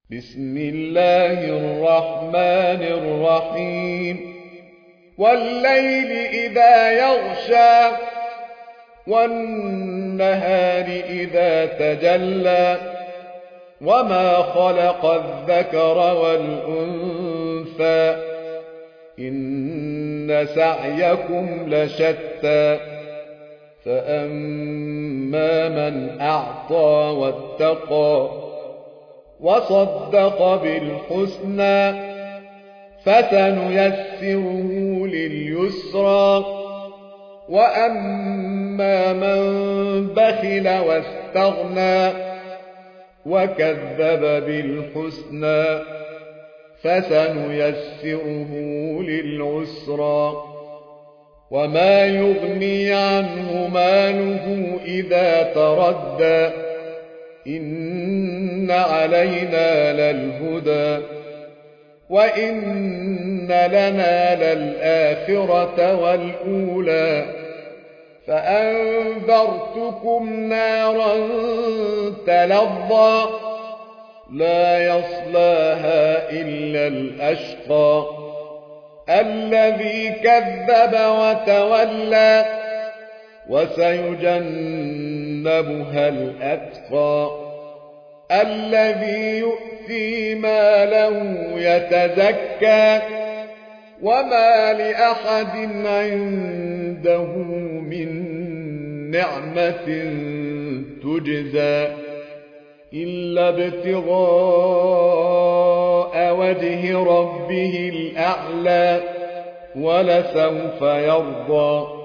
بسم الله الرحمن الرحيم والليل إذا يغشى والنهار إذا تجلى وما خلق الذكر والأنثى إن سعيكم لشتى فأما من أعطى واتقى وصدق بالحسنى فسنيسره لليسرى وأما من بخل واستغنى وكذب بالحسنى فسنيسره للعسرى وما يغني عنه ماله إذا تردى إن علينا للهدى وإن لنا للآخرة والأولى فأنذرتكم نارا تلظى لا يصلاها إلا الأشقى الذي كذب وتولى وسيجنبها الأتقى الذي يؤتي ماله يتزكى وما لأحد عنده من نعمة تجزى إلا ابتغاء وجه ربه الأعلى ولسوف يرضى